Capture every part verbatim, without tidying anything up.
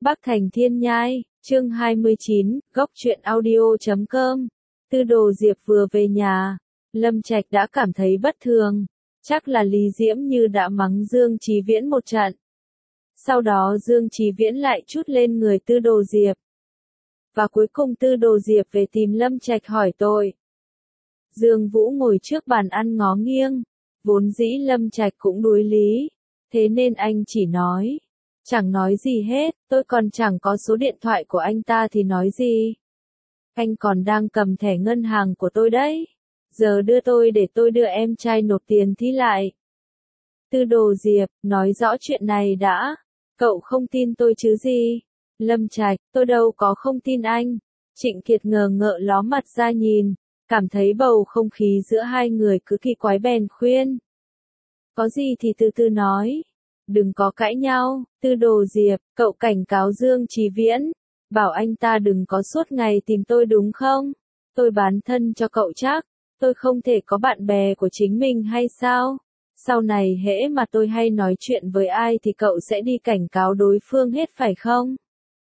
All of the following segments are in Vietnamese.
Bắc Thành Thiên Nhai, chương hai mươi chín, góc truyện audio chấm com. Tư Đồ Diệp vừa về nhà, Lâm Trạch đã cảm thấy bất thường, chắc là Lý Diễm Như đã mắng Dương Chí Viễn một trận. Sau đó Dương Chí Viễn lại trút lên người Tư Đồ Diệp. Và cuối cùng Tư Đồ Diệp về tìm Lâm Trạch hỏi tội. Dương Vũ ngồi trước bàn ăn ngó nghiêng, vốn dĩ Lâm Trạch cũng đối lý, thế nên anh chỉ nói. Chẳng nói gì hết, tôi còn chẳng có số điện thoại của anh ta thì nói gì. Anh còn đang cầm thẻ ngân hàng của tôi đấy. Giờ đưa tôi để tôi đưa em trai nộp tiền thi lại. Tư Đồ Diệp, nói rõ chuyện này đã. Cậu không tin tôi chứ gì? Lâm Trạch, tôi đâu có không tin anh. Trịnh Kiệt ngờ ngợ ló mặt ra nhìn, cảm thấy bầu không khí giữa hai người cứ kỳ quái bèn khuyên. Có gì thì từ từ nói. Đừng có cãi nhau, Tư Đồ Diệp, cậu cảnh cáo Dương Chí Viễn, bảo anh ta đừng có suốt ngày tìm tôi đúng không? Tôi bán thân cho cậu chắc, tôi không thể có bạn bè của chính mình hay sao? Sau này hễ mà tôi hay nói chuyện với ai thì cậu sẽ đi cảnh cáo đối phương hết phải không?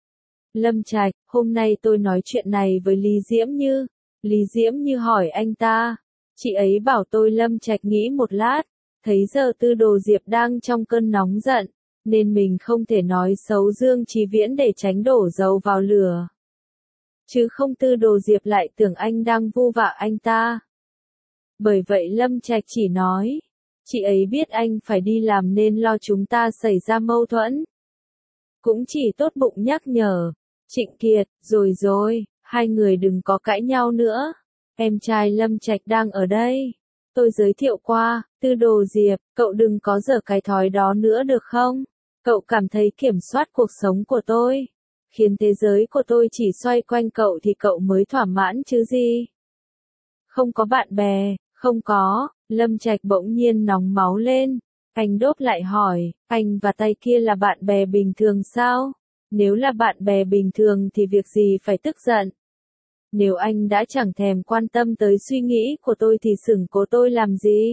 Lâm Trạch, hôm nay tôi nói chuyện này với Lý Diễm Như. Lý Diễm Như hỏi anh ta, chị ấy bảo tôi Lâm Trạch nghĩ một lát. Thấy giờ Tư Đồ Diệp đang trong cơn nóng giận, nên mình không thể nói xấu Dương Chí Viễn để tránh đổ dầu vào lửa. Chứ không Tư Đồ Diệp lại tưởng anh đang vu vạ anh ta. Bởi vậy Lâm Trạch chỉ nói, chị ấy biết anh phải đi làm nên lo chúng ta xảy ra mâu thuẫn. Cũng chỉ tốt bụng nhắc nhở, Trịnh Kiệt, rồi rồi, hai người đừng có cãi nhau nữa, em trai Lâm Trạch đang ở đây. Tôi giới thiệu qua, Tư Đồ Diệp, cậu đừng có dở cái thói đó nữa được không? Cậu cảm thấy kiểm soát cuộc sống của tôi, khiến thế giới của tôi chỉ xoay quanh cậu thì cậu mới thỏa mãn chứ gì? Không có bạn bè, không có, Lâm Trạch bỗng nhiên nóng máu lên. Anh đốt lại hỏi, anh và tay kia là bạn bè bình thường sao? Nếu là bạn bè bình thường thì việc gì phải tức giận? Nếu anh đã chẳng thèm quan tâm tới suy nghĩ của tôi thì sửng cố tôi làm gì?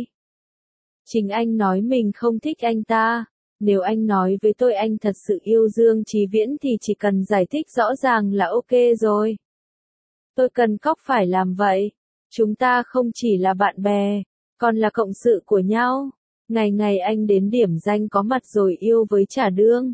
Chính anh nói mình không thích anh ta. Nếu anh nói với tôi anh thật sự yêu Dương Chí Viễn thì chỉ cần giải thích rõ ràng là ok rồi. Tôi cần cóc phải làm vậy. Chúng ta không chỉ là bạn bè, còn là cộng sự của nhau. Ngày ngày anh đến điểm danh có mặt rồi yêu với trả đương.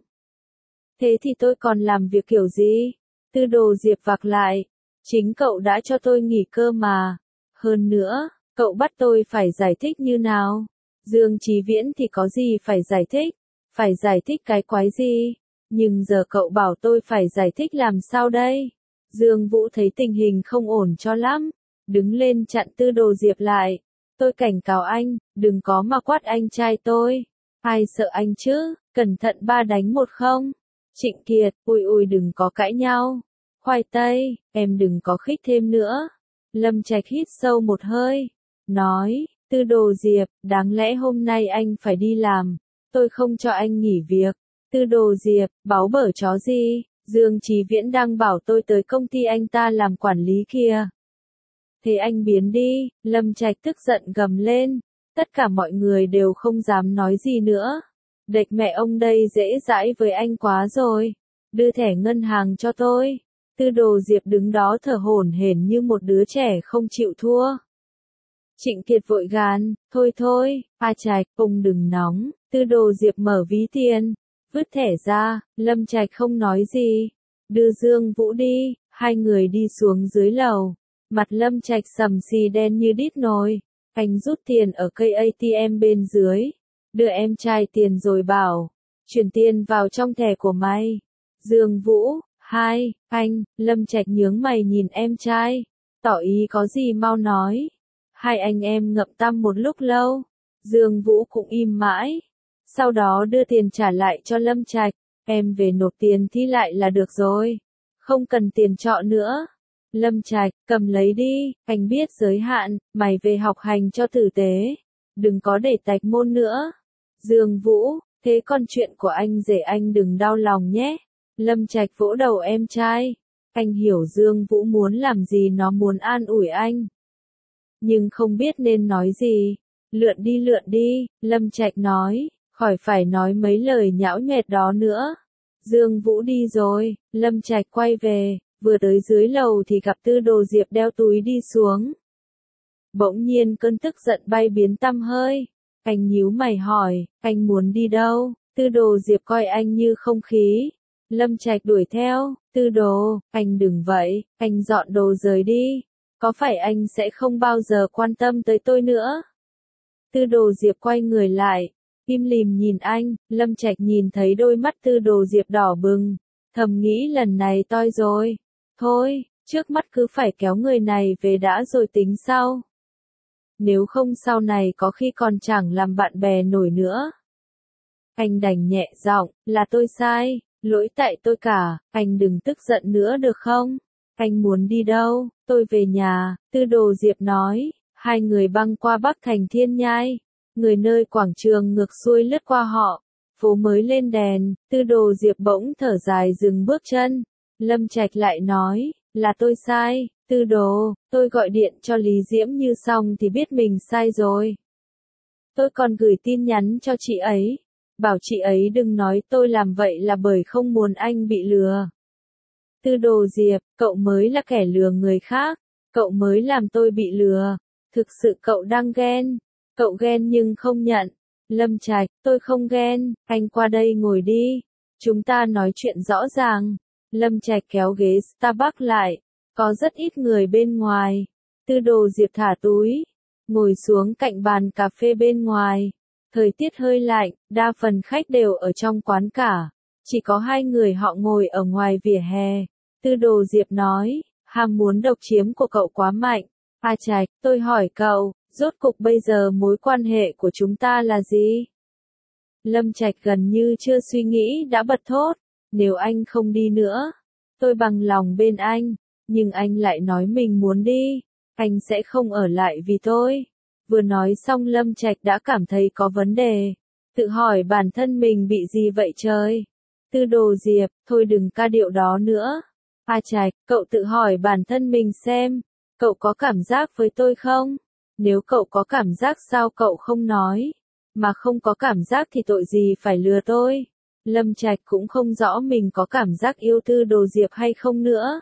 Thế thì tôi còn làm việc kiểu gì? Tư Đồ Diệp vạc lại. Chính cậu đã cho tôi nghỉ cơ mà. Hơn nữa, cậu bắt tôi phải giải thích như nào? Dương Chí Viễn thì có gì phải giải thích? Phải giải thích cái quái gì? Nhưng giờ cậu bảo tôi phải giải thích làm sao đây? Dương Vũ thấy tình hình không ổn cho lắm. Đứng lên chặn Tư Đồ Diệp lại. Tôi cảnh cáo anh, đừng có mà quát anh trai tôi. Ai sợ anh chứ? Cẩn thận ba đánh một không? Trịnh Kiệt, ui ui đừng có cãi nhau. Khoai tây, em đừng có khích thêm nữa. Lâm Trạch hít sâu một hơi, nói, Tư Đồ Diệp, đáng lẽ hôm nay anh phải đi làm, tôi không cho anh nghỉ việc. Tư Đồ Diệp, báo bở chó gì, Dương Chí Viễn đang bảo tôi tới công ty anh ta làm quản lý kìa. Thế anh biến đi, Lâm Trạch tức giận gầm lên, tất cả mọi người đều không dám nói gì nữa. Đệch mẹ ông đây dễ dãi với anh quá rồi, đưa thẻ ngân hàng cho tôi. Tư Đồ Diệp đứng đó thở hổn hển như một đứa trẻ không chịu thua. Trịnh Kiệt vội gàn, thôi thôi, A Trạch, ông đừng nóng. Tư Đồ Diệp mở ví tiền, vứt thẻ ra, Lâm Trạch không nói gì. Đưa Dương Vũ đi, hai người đi xuống dưới lầu. Mặt Lâm Trạch sầm xì đen như đít nồi. Anh rút tiền ở cây a tê em bên dưới. Đưa em trai tiền rồi bảo, chuyển tiền vào trong thẻ của mày. Dương Vũ, hai, anh, Lâm Trạch nhướng mày nhìn em trai, tỏ ý có gì mau nói. Hai anh em ngậm tăm một lúc lâu, Dương Vũ cũng im mãi. Sau đó đưa tiền trả lại cho Lâm Trạch, em về nộp tiền thi lại là được rồi, không cần tiền trọ nữa. Lâm Trạch, cầm lấy đi, anh biết giới hạn, mày về học hành cho tử tế, đừng có để tạch môn nữa. Dương Vũ, thế còn chuyện của anh rể anh đừng đau lòng nhé. Lâm Trạch vỗ đầu em trai. Anh hiểu Dương Vũ muốn làm gì, nó muốn an ủi anh. Nhưng không biết nên nói gì. Lượn đi lượn đi, Lâm Trạch nói, khỏi phải nói mấy lời nhão nhẹt đó nữa. Dương Vũ đi rồi, Lâm Trạch quay về, vừa tới dưới lầu thì gặp Tư Đồ Diệp đeo túi đi xuống. Bỗng nhiên cơn tức giận bay biến tăm hơi, anh nhíu mày hỏi, anh muốn đi đâu? Tư Đồ Diệp coi anh như không khí. Lâm Trạch đuổi theo, Tư Đồ, anh đừng vậy, anh dọn đồ rời đi, có phải anh sẽ không bao giờ quan tâm tới tôi nữa? Tư Đồ Diệp quay người lại, im lìm nhìn anh, Lâm Trạch nhìn thấy đôi mắt Tư Đồ Diệp đỏ bừng, thầm nghĩ lần này toi rồi, thôi, trước mắt cứ phải kéo người này về đã rồi tính sau. Nếu không sau này có khi còn chẳng làm bạn bè nổi nữa. Anh đành nhẹ giọng, là tôi sai, lỗi tại tôi cả, anh đừng tức giận nữa được không? Anh muốn đi đâu? Tôi về nhà, Tư Đồ Diệp nói, hai người băng qua Bắc Thành Thiên Nhai, người nơi quảng trường ngược xuôi lướt qua họ, phố mới lên đèn, Tư Đồ Diệp bỗng thở dài dừng bước chân, Lâm Trạch lại nói, là tôi sai, Tư Đồ, tôi gọi điện cho Lý Diễm Như xong thì biết mình sai rồi. Tôi còn gửi tin nhắn cho chị ấy, bảo chị ấy đừng nói tôi làm vậy là bởi không muốn anh bị lừa. Tư Đồ Diệp, cậu mới là kẻ lừa người khác, cậu mới làm tôi bị lừa, thực sự cậu đang ghen, cậu ghen nhưng không nhận. Lâm Trạch, tôi không ghen, anh qua đây ngồi đi, chúng ta nói chuyện rõ ràng. Lâm Trạch kéo ghế Starbucks lại, có rất ít người bên ngoài. Tư Đồ Diệp thả túi, ngồi xuống cạnh bàn cà phê bên ngoài. Thời tiết hơi lạnh, đa phần khách đều ở trong quán cả, chỉ có hai người họ ngồi ở ngoài vỉa hè. Tư Đồ Diệp nói, ham muốn độc chiếm của cậu quá mạnh. A Trạch, tôi hỏi cậu, rốt cục bây giờ mối quan hệ của chúng ta là gì? Lâm Trạch gần như chưa suy nghĩ đã bật thốt, nếu anh không đi nữa, tôi bằng lòng bên anh, nhưng anh lại nói mình muốn đi, anh sẽ không ở lại vì tôi. Vừa nói xong Lâm Trạch đã cảm thấy có vấn đề, tự hỏi bản thân mình bị gì vậy trời? Tư Đồ Diệp, thôi đừng ca điệu đó nữa. A Trạch, cậu tự hỏi bản thân mình xem, cậu có cảm giác với tôi không? Nếu cậu có cảm giác sao cậu không nói? Mà không có cảm giác thì tội gì phải lừa tôi? Lâm Trạch cũng không rõ mình có cảm giác yêu Tư Đồ Diệp hay không nữa.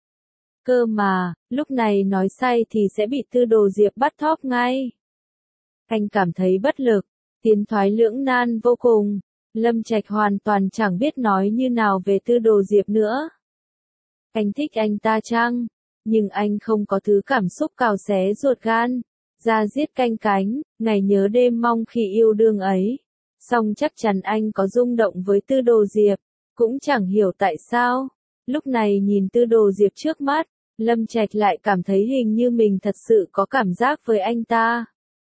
Cơ mà, lúc này nói sai thì sẽ bị Tư Đồ Diệp bắt thóp ngay. Anh cảm thấy bất lực, tiến thoái lưỡng nan vô cùng. Lâm Trạch hoàn toàn chẳng biết nói như nào về Tư Đồ Diệp nữa. Anh thích anh ta chăng? Nhưng anh không có thứ cảm xúc cào xé ruột gan, da diết canh cánh, ngày nhớ đêm mong khi yêu đương ấy. Song chắc chắn anh có rung động với Tư Đồ Diệp, cũng chẳng hiểu tại sao. Lúc này nhìn Tư Đồ Diệp trước mắt, Lâm Trạch lại cảm thấy hình như mình thật sự có cảm giác với anh ta.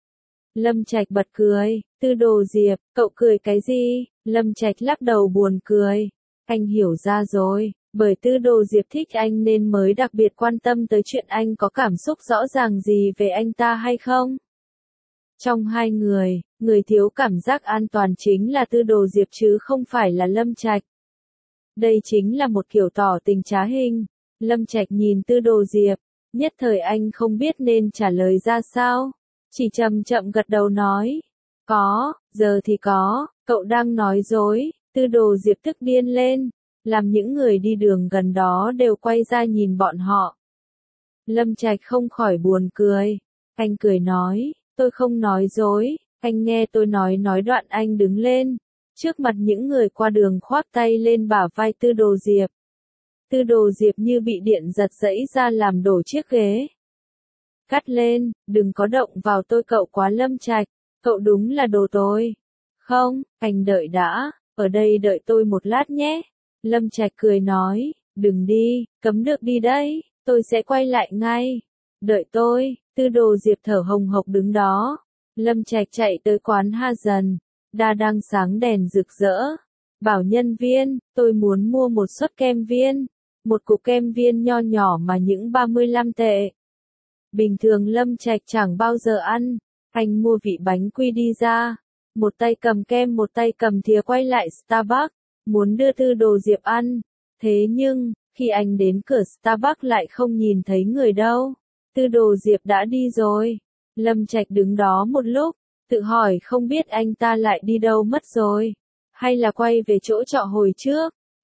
Lâm Trạch bật cười, Tư Đồ Diệp, cậu cười cái gì? Lâm Trạch lắc đầu buồn cười. Anh hiểu ra rồi, bởi Tư Đồ Diệp thích anh nên mới đặc biệt quan tâm tới chuyện anh có cảm xúc rõ ràng gì về anh ta hay không. Trong hai người, người thiếu cảm giác an toàn chính là Tư Đồ Diệp chứ không phải là Lâm Trạch. Đây chính là một kiểu tỏ tình trá hình. Lâm Trạch nhìn Tư Đồ Diệp, nhất thời anh không biết nên trả lời ra sao. Chỉ chậm chậm gật đầu nói, có, giờ thì có, cậu đang nói dối. Tư Đồ Diệp tức điên lên, làm những người đi đường gần đó đều quay ra nhìn bọn họ. Lâm Trạch không khỏi buồn cười, anh cười nói, tôi không nói dối, anh nghe tôi nói nói đoạn anh đứng lên, trước mặt những người qua đường khoác tay lên bả vai Tư Đồ Diệp. Tư Đồ Diệp như bị điện giật giãy ra làm đổ chiếc ghế. Cắt lên, đừng có động vào tôi cậu quá Lâm Trạch, cậu đúng là đồ tồi. Không, anh đợi đã, ở đây đợi tôi một lát nhé. Lâm Trạch cười nói, đừng đi, cấm được đi đấy, tôi sẽ quay lại ngay. Đợi tôi, Tư Đồ Diệp thở hồng hộc đứng đó. Lâm Trạch chạy tới quán Ha Dần, đa đang sáng đèn rực rỡ. Bảo nhân viên, tôi muốn mua một suất kem viên, một cục kem viên nho nhỏ mà những ba mươi lăm tệ. Bình thường Lâm Trạch chẳng bao giờ ăn, anh mua vị bánh quy đi ra, một tay cầm kem một tay cầm thìa quay lại Starbucks, muốn đưa Tư Đồ Diệp ăn. Thế nhưng, khi anh đến cửa Starbucks lại không nhìn thấy người đâu, Tư Đồ Diệp đã đi rồi. Lâm Trạch đứng đó một lúc, tự hỏi không biết anh ta lại đi đâu mất rồi, hay là quay về chỗ trọ hồi trước.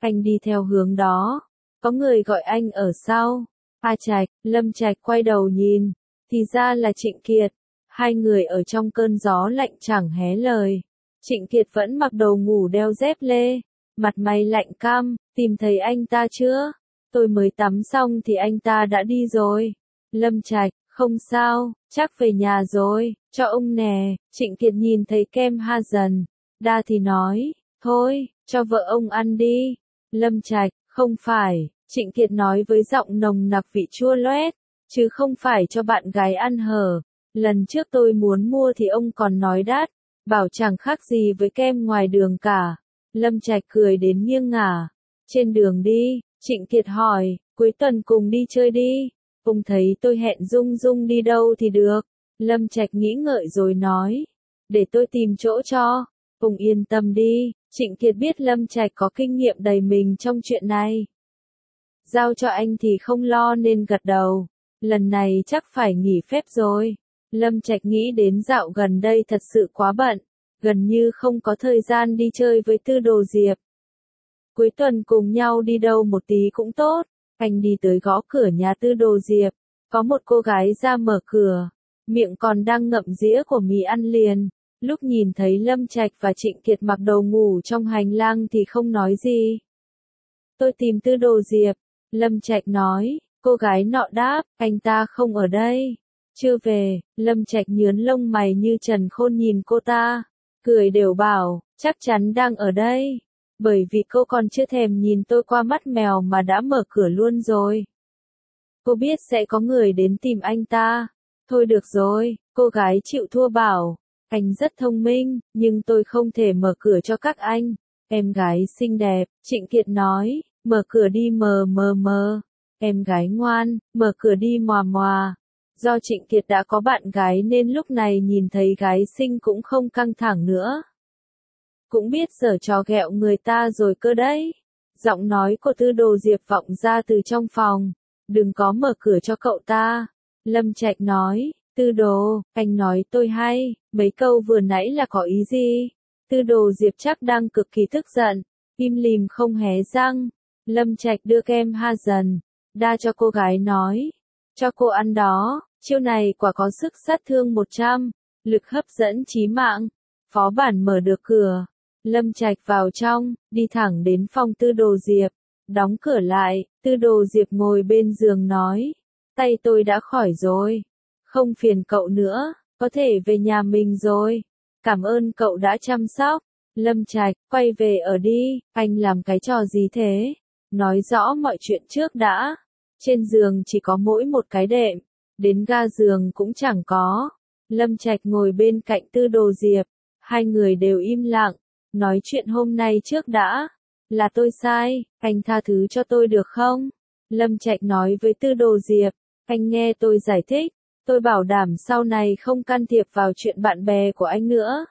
anh đi theo hướng đó. Có người gọi anh ở sau. A Trạch, Lâm Trạch quay đầu nhìn, thì ra là Trịnh Kiệt. Hai người ở trong cơn gió lạnh chẳng hé lời. Trịnh Kiệt vẫn mặc đồ ngủ đeo dép lê, mặt mày lạnh căm, tìm thấy anh ta chưa? Tôi mới tắm xong thì anh ta đã đi rồi. Lâm Trạch, không sao, chắc về nhà rồi, cho ông nè. Trịnh Kiệt nhìn thấy kem ha dần, đa thì nói, thôi, cho vợ ông ăn đi. Lâm Trạch, không phải, Trịnh Kiệt nói với giọng nồng nặc vị chua loét, chứ không phải cho bạn gái ăn hở. Lần trước tôi muốn mua thì ông còn nói đắt, bảo chẳng khác gì với kem ngoài đường cả. Lâm Trạch cười đến nghiêng ngả. Trên đường đi, Trịnh Kiệt hỏi, cuối tuần cùng đi chơi đi. Ông thấy tôi hẹn Dung Dung đi đâu thì được. Lâm Trạch nghĩ ngợi rồi nói, để tôi tìm chỗ cho. Ông yên tâm đi. Trịnh Kiệt biết Lâm Trạch có kinh nghiệm đầy mình trong chuyện này. Giao cho anh thì không lo nên gật đầu. Lần này chắc phải nghỉ phép rồi. Lâm Trạch nghĩ đến dạo gần đây thật sự quá bận, gần như không có thời gian đi chơi với Tư Đồ Diệp. Cuối tuần cùng nhau đi đâu một tí cũng tốt. Anh đi tới gõ cửa nhà Tư Đồ Diệp, có một cô gái ra mở cửa, miệng còn đang ngậm dĩa của mì ăn liền. Lúc nhìn thấy Lâm Trạch và Trịnh Kiệt mặc đồ ngủ trong hành lang thì không nói gì. Tôi tìm Tư Đồ Diệp, Lâm Trạch nói. Cô gái nọ đáp, anh ta không ở đây. Chưa về. Lâm Trạch nhướn lông mày như Trần Khôn nhìn cô ta, cười đều bảo, chắc chắn đang ở đây. Bởi vì cô còn chưa thèm nhìn tôi qua mắt mèo mà đã mở cửa luôn rồi. Cô biết sẽ có người đến tìm anh ta. Thôi được rồi, cô gái chịu thua bảo, anh rất thông minh, nhưng tôi không thể mở cửa cho các anh. Em gái xinh đẹp, Trịnh Kiệt nói, mở cửa đi mờ mờ mờ. Em gái ngoan, mở cửa đi mòa mòa. Do Trịnh Kiệt đã có bạn gái nên lúc này nhìn thấy gái xinh cũng không căng thẳng nữa. Cũng biết giở trò ghẹo người ta rồi cơ đấy. Giọng nói của Tư Đồ Diệp vọng ra từ trong phòng. Đừng có mở cửa cho cậu ta. Lâm Trạch nói, Tư Đồ, anh nói tôi hay, mấy câu vừa nãy là có ý gì? Tư Đồ Diệp chắc đang cực kỳ tức giận, im lìm không hé răng. Lâm Trạch đưa kem ha dần, đa cho cô gái nói, cho cô ăn đó, chiêu này quả có sức sát thương một trăm, lực hấp dẫn chí mạng. Phó bản mở được cửa, Lâm Trạch vào trong, đi thẳng đến phòng Tư Đồ Diệp, đóng cửa lại. Tư Đồ Diệp ngồi bên giường nói, tay tôi đã khỏi rồi, không phiền cậu nữa, có thể về nhà mình rồi. Cảm ơn cậu đã chăm sóc. Lâm Trạch, quay về ở đi, anh làm cái trò gì thế? Nói rõ mọi chuyện trước đã. Trên giường chỉ có mỗi một cái đệm, đến ga giường cũng chẳng có. Lâm Trạch ngồi bên cạnh Tư Đồ Diệp, hai người đều im lặng, nói chuyện hôm nay trước đã. Là tôi sai, anh tha thứ cho tôi được không? Lâm Trạch nói với Tư Đồ Diệp, anh nghe tôi giải thích, tôi bảo đảm sau này không can thiệp vào chuyện bạn bè của anh nữa.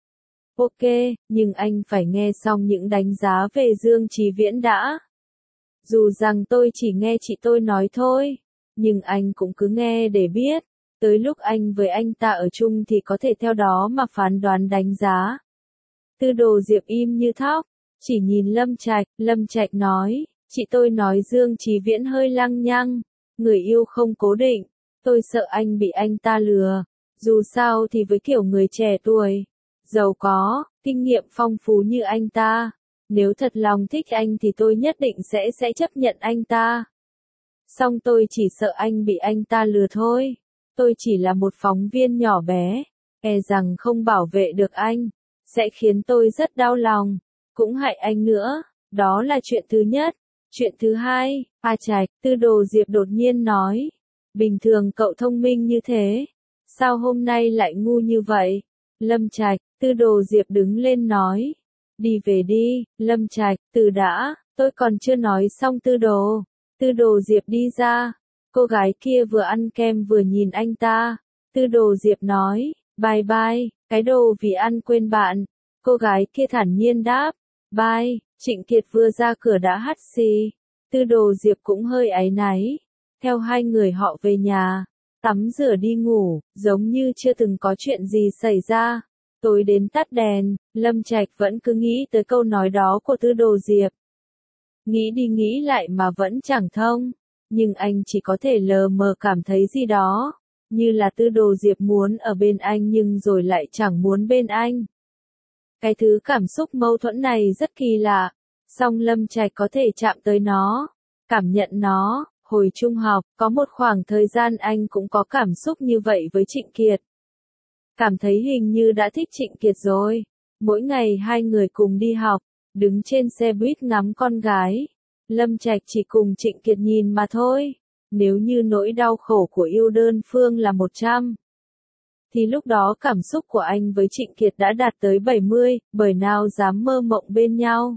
Ok, nhưng anh phải nghe xong những đánh giá về Dương Chí Viễn đã. Dù rằng tôi chỉ nghe chị tôi nói thôi, nhưng anh cũng cứ nghe để biết, tới lúc anh với anh ta ở chung thì có thể theo đó mà phán đoán đánh giá. Tư Đồ Diệp im như thóc, chỉ nhìn Lâm Trạch. Lâm Trạch nói, chị tôi nói Dương Chí Viễn hơi lăng nhăng, người yêu không cố định, tôi sợ anh bị anh ta lừa. Dù sao thì với kiểu người trẻ tuổi, giàu có, kinh nghiệm phong phú như anh ta, nếu thật lòng thích anh thì tôi nhất định sẽ sẽ chấp nhận anh ta. Song tôi chỉ sợ anh bị anh ta lừa thôi. Tôi chỉ là một phóng viên nhỏ bé, e rằng không bảo vệ được anh, sẽ khiến tôi rất đau lòng, cũng hại anh nữa. Đó là chuyện thứ nhất. Chuyện thứ hai, A Trạch, Tư Đồ Diệp đột nhiên nói, bình thường cậu thông minh như thế, sao hôm nay lại ngu như vậy? Lâm Trạch, Tư Đồ Diệp đứng lên nói, đi về đi. Lâm Trạch, từ đã, tôi còn chưa nói xong Tư Đồ. Tư Đồ Diệp đi ra, cô gái kia vừa ăn kem vừa nhìn anh ta. Tư Đồ Diệp nói, bye bye, cái đồ vì ăn quên bạn. Cô gái kia thản nhiên đáp, bye. Trịnh Kiệt vừa ra cửa đã hắt xì. Tư Đồ Diệp cũng hơi áy náy. Theo hai người họ về nhà, tắm rửa đi ngủ, giống như chưa từng có chuyện gì xảy ra. Tối đến tắt đèn, Lâm Trạch vẫn cứ nghĩ tới câu nói đó của Tư Đồ Diệp. Nghĩ đi nghĩ lại mà vẫn chẳng thông. Nhưng anh chỉ có thể lờ mờ cảm thấy gì đó. Như là Tư Đồ Diệp muốn ở bên anh nhưng rồi lại chẳng muốn bên anh. Cái thứ cảm xúc mâu thuẫn này rất kỳ lạ. Song Lâm Trạch có thể chạm tới nó. Cảm nhận nó. Hồi trung học, có một khoảng thời gian anh cũng có cảm xúc như vậy với Trịnh Kiệt. Cảm thấy hình như đã thích Trịnh Kiệt rồi. Mỗi ngày hai người cùng đi học, đứng trên xe buýt ngắm con gái. Lâm Trạch chỉ cùng Trịnh Kiệt nhìn mà thôi. Nếu như nỗi đau khổ của yêu đơn phương là một trăm, thì lúc đó cảm xúc của anh với Trịnh Kiệt đã đạt tới bảy mươi, bởi nào dám mơ mộng bên nhau.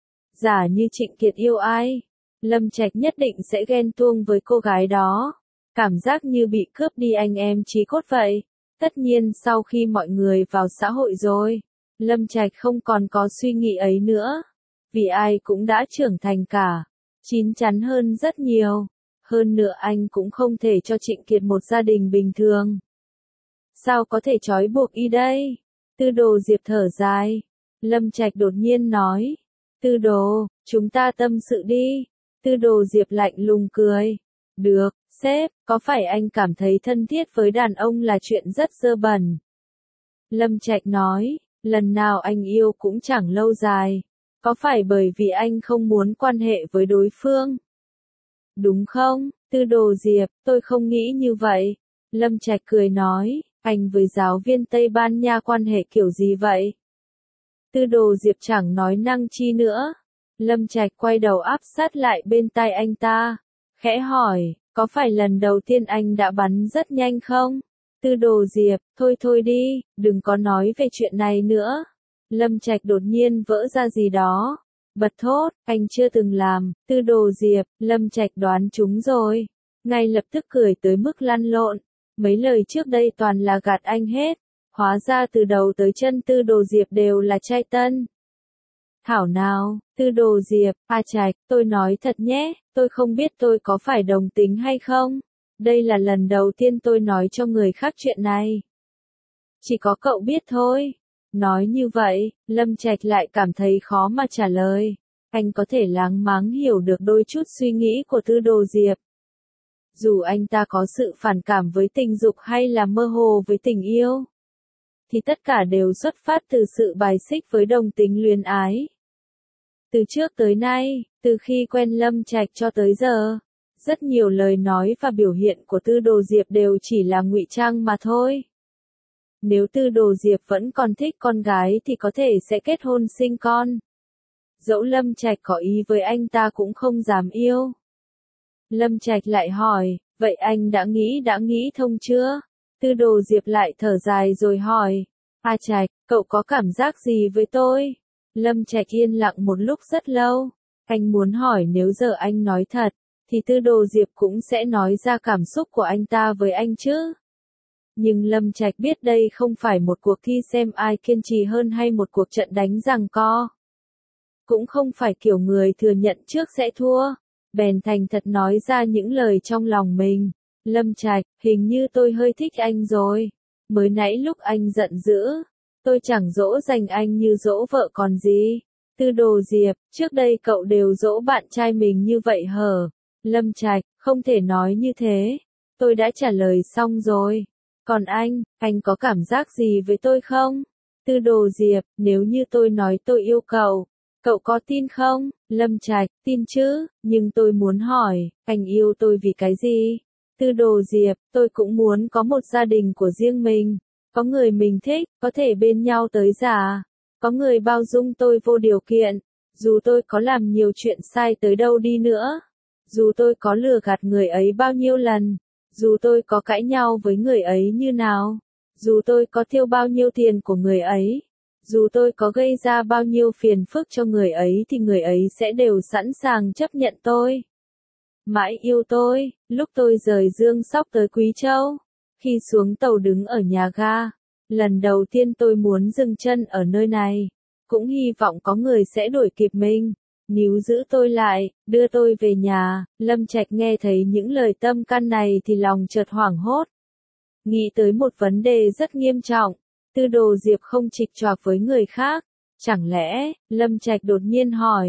Giả như Trịnh Kiệt yêu ai, Lâm Trạch nhất định sẽ ghen tuông với cô gái đó. Cảm giác như bị cướp đi anh em chí cốt vậy. Tất nhiên sau khi mọi người vào xã hội rồi, Lâm Trạch không còn có suy nghĩ ấy nữa. Vì ai cũng đã trưởng thành cả, chín chắn hơn rất nhiều. Hơn nữa anh cũng không thể cho Trịnh Kiệt một gia đình bình thường. Sao có thể trói buộc y đây? Tư Đồ Diệp thở dài. Lâm Trạch đột nhiên nói. Tư Đồ, chúng ta tâm sự đi. Tư Đồ Diệp lạnh lùng cười. Được, sếp, có phải anh cảm thấy thân thiết với đàn ông là chuyện rất dơ bẩn? Lâm Trạch nói, lần nào anh yêu cũng chẳng lâu dài. Có phải bởi vì anh không muốn quan hệ với đối phương? Đúng không, Tư Đồ Diệp, tôi không nghĩ như vậy. Lâm Trạch cười nói, anh với giáo viên Tây Ban Nha quan hệ kiểu gì vậy? Tư Đồ Diệp chẳng nói năng chi nữa. Lâm Trạch quay đầu áp sát lại bên tai anh ta, khẽ hỏi, có phải lần đầu tiên anh đã bắn rất nhanh không? Tư Đồ Diệp, thôi thôi đi, đừng có nói về chuyện này nữa. Lâm Trạch đột nhiên vỡ ra gì đó. Bật thốt, anh chưa từng làm. Tư Đồ Diệp, Lâm Trạch đoán chúng rồi. Ngay lập tức cười tới mức lăn lộn. Mấy lời trước đây toàn là gạt anh hết. Hóa ra từ đầu tới chân Tư Đồ Diệp đều là trai tân. Thảo nào, Tư Đồ Diệp, A Trạch, tôi nói thật nhé, tôi không biết tôi có phải đồng tính hay không. Đây là lần đầu tiên tôi nói cho người khác chuyện này. Chỉ có cậu biết thôi. Nói như vậy, Lâm Trạch lại cảm thấy khó mà trả lời. Anh có thể láng máng hiểu được đôi chút suy nghĩ của Tư Đồ Diệp. Dù anh ta có sự phản cảm với tình dục hay là mơ hồ với tình yêu, thì tất cả đều xuất phát từ sự bài xích với đồng tính luyến ái. Từ trước tới nay, từ khi quen Lâm Trạch cho tới giờ, rất nhiều lời nói và biểu hiện của Tư Đồ Diệp đều chỉ là ngụy trang mà thôi. Nếu Tư Đồ Diệp vẫn còn thích con gái thì có thể sẽ kết hôn sinh con. Dẫu Lâm Trạch có ý với anh ta cũng không dám yêu. Lâm Trạch lại hỏi, vậy anh đã nghĩ đã nghĩ thông chưa? Tư Đồ Diệp lại thở dài rồi hỏi, A Trạch, cậu có cảm giác gì với tôi? Lâm Trạch yên lặng một lúc rất lâu. Anh muốn hỏi nếu giờ anh nói thật, thì Tư Đồ Diệp cũng sẽ nói ra cảm xúc của anh ta với anh chứ. Nhưng Lâm Trạch biết đây không phải một cuộc thi xem ai kiên trì hơn hay một cuộc trận đánh giằng co. Cũng không phải kiểu người thừa nhận trước sẽ thua. Bèn thành thật nói ra những lời trong lòng mình. Lâm Trạch, hình như tôi hơi thích anh rồi. Mới nãy lúc anh giận dữ, tôi chẳng dỗ dành anh như dỗ vợ còn gì. Tư Đồ Diệp, trước đây cậu đều dỗ bạn trai mình như vậy hở? Lâm Trạch, không thể nói như thế. Tôi đã trả lời xong rồi. Còn anh, anh có cảm giác gì với tôi không? Tư Đồ Diệp, nếu như tôi nói tôi yêu cậu, cậu có tin không? Lâm Trạch, tin chứ, nhưng tôi muốn hỏi, anh yêu tôi vì cái gì? Tư Đồ Diệp, tôi cũng muốn có một gia đình của riêng mình, có người mình thích, có thể bên nhau tới già, có người bao dung tôi vô điều kiện, dù tôi có làm nhiều chuyện sai tới đâu đi nữa, dù tôi có lừa gạt người ấy bao nhiêu lần, dù tôi có cãi nhau với người ấy như nào, dù tôi có tiêu bao nhiêu tiền của người ấy, dù tôi có gây ra bao nhiêu phiền phức cho người ấy thì người ấy sẽ đều sẵn sàng chấp nhận tôi. Mãi yêu tôi, lúc tôi rời Dương Sóc tới Quý Châu, khi xuống tàu đứng ở nhà ga, lần đầu tiên tôi muốn dừng chân ở nơi này, cũng hy vọng có người sẽ đuổi kịp mình, níu giữ tôi lại, đưa tôi về nhà. Lâm Trạch nghe thấy những lời tâm can này thì lòng chợt hoảng hốt. Nghĩ tới một vấn đề rất nghiêm trọng, Tư Đồ Diệp không chịch choạc với người khác, chẳng lẽ, Lâm Trạch đột nhiên hỏi,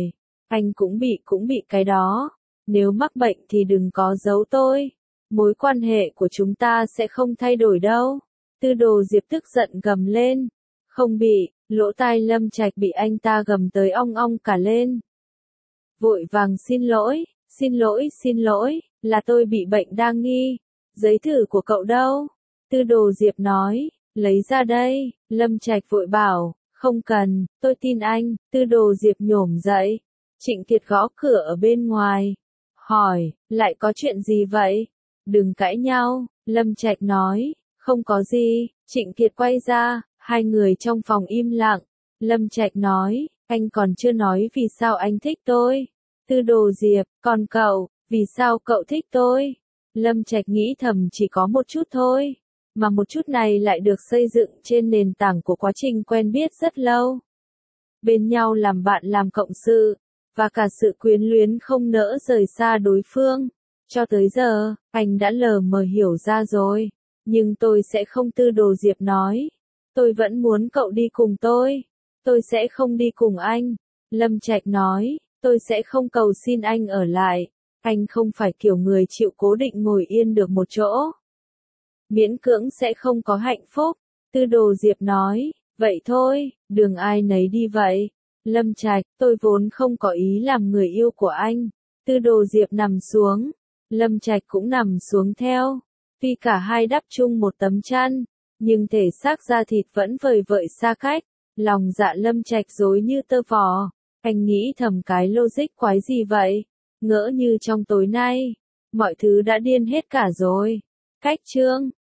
Anh cũng bị cũng bị cái đó. Nếu mắc bệnh thì đừng có giấu tôi. Mối quan hệ của chúng ta sẽ không thay đổi đâu. Tư Đồ Diệp tức giận gầm lên. Không bị, lỗ tai Lâm Trạch bị anh ta gầm tới ong ong cả lên. Vội vàng xin lỗi, xin lỗi xin lỗi, là tôi bị bệnh đa nghi. Giấy thử của cậu đâu? Tư Đồ Diệp nói, lấy ra đây. Lâm Trạch vội bảo, không cần, tôi tin anh. Tư Đồ Diệp nhổm dậy. Trịnh Kiệt gõ cửa ở bên ngoài. Hỏi, lại có chuyện gì vậy? Đừng cãi nhau, Lâm Trạch nói, không có gì. Trịnh Kiệt quay ra, hai người trong phòng im lặng. Lâm Trạch nói, anh còn chưa nói vì sao anh thích tôi. Tư Đồ Diệp, còn cậu, vì sao cậu thích tôi? Lâm Trạch nghĩ thầm chỉ có một chút thôi, mà một chút này lại được xây dựng trên nền tảng của quá trình quen biết rất lâu. Bên nhau làm bạn làm cộng sự, và cả sự quyến luyến không nỡ rời xa đối phương. Cho tới giờ, anh đã lờ mờ hiểu ra rồi. Nhưng tôi sẽ không. Tư Đồ Diệp nói. Tôi vẫn muốn cậu đi cùng tôi. Tôi sẽ không đi cùng anh. Lâm Trạch nói. Tôi sẽ không cầu xin anh ở lại. Anh không phải kiểu người chịu cố định ngồi yên được một chỗ. Miễn cưỡng sẽ không có hạnh phúc. Tư Đồ Diệp nói. Vậy thôi, đường ai nấy đi vậy. Lâm Trạch, tôi vốn không có ý làm người yêu của anh. Tư Đồ Diệp nằm xuống. Lâm Trạch cũng nằm xuống theo. Tuy cả hai đắp chung một tấm chăn, nhưng thể xác da thịt vẫn vời vợi xa cách. Lòng dạ Lâm Trạch rối như tơ vò. Anh nghĩ thầm cái logic quái gì vậy? Ngỡ như trong tối nay, mọi thứ đã điên hết cả rồi. Cách chương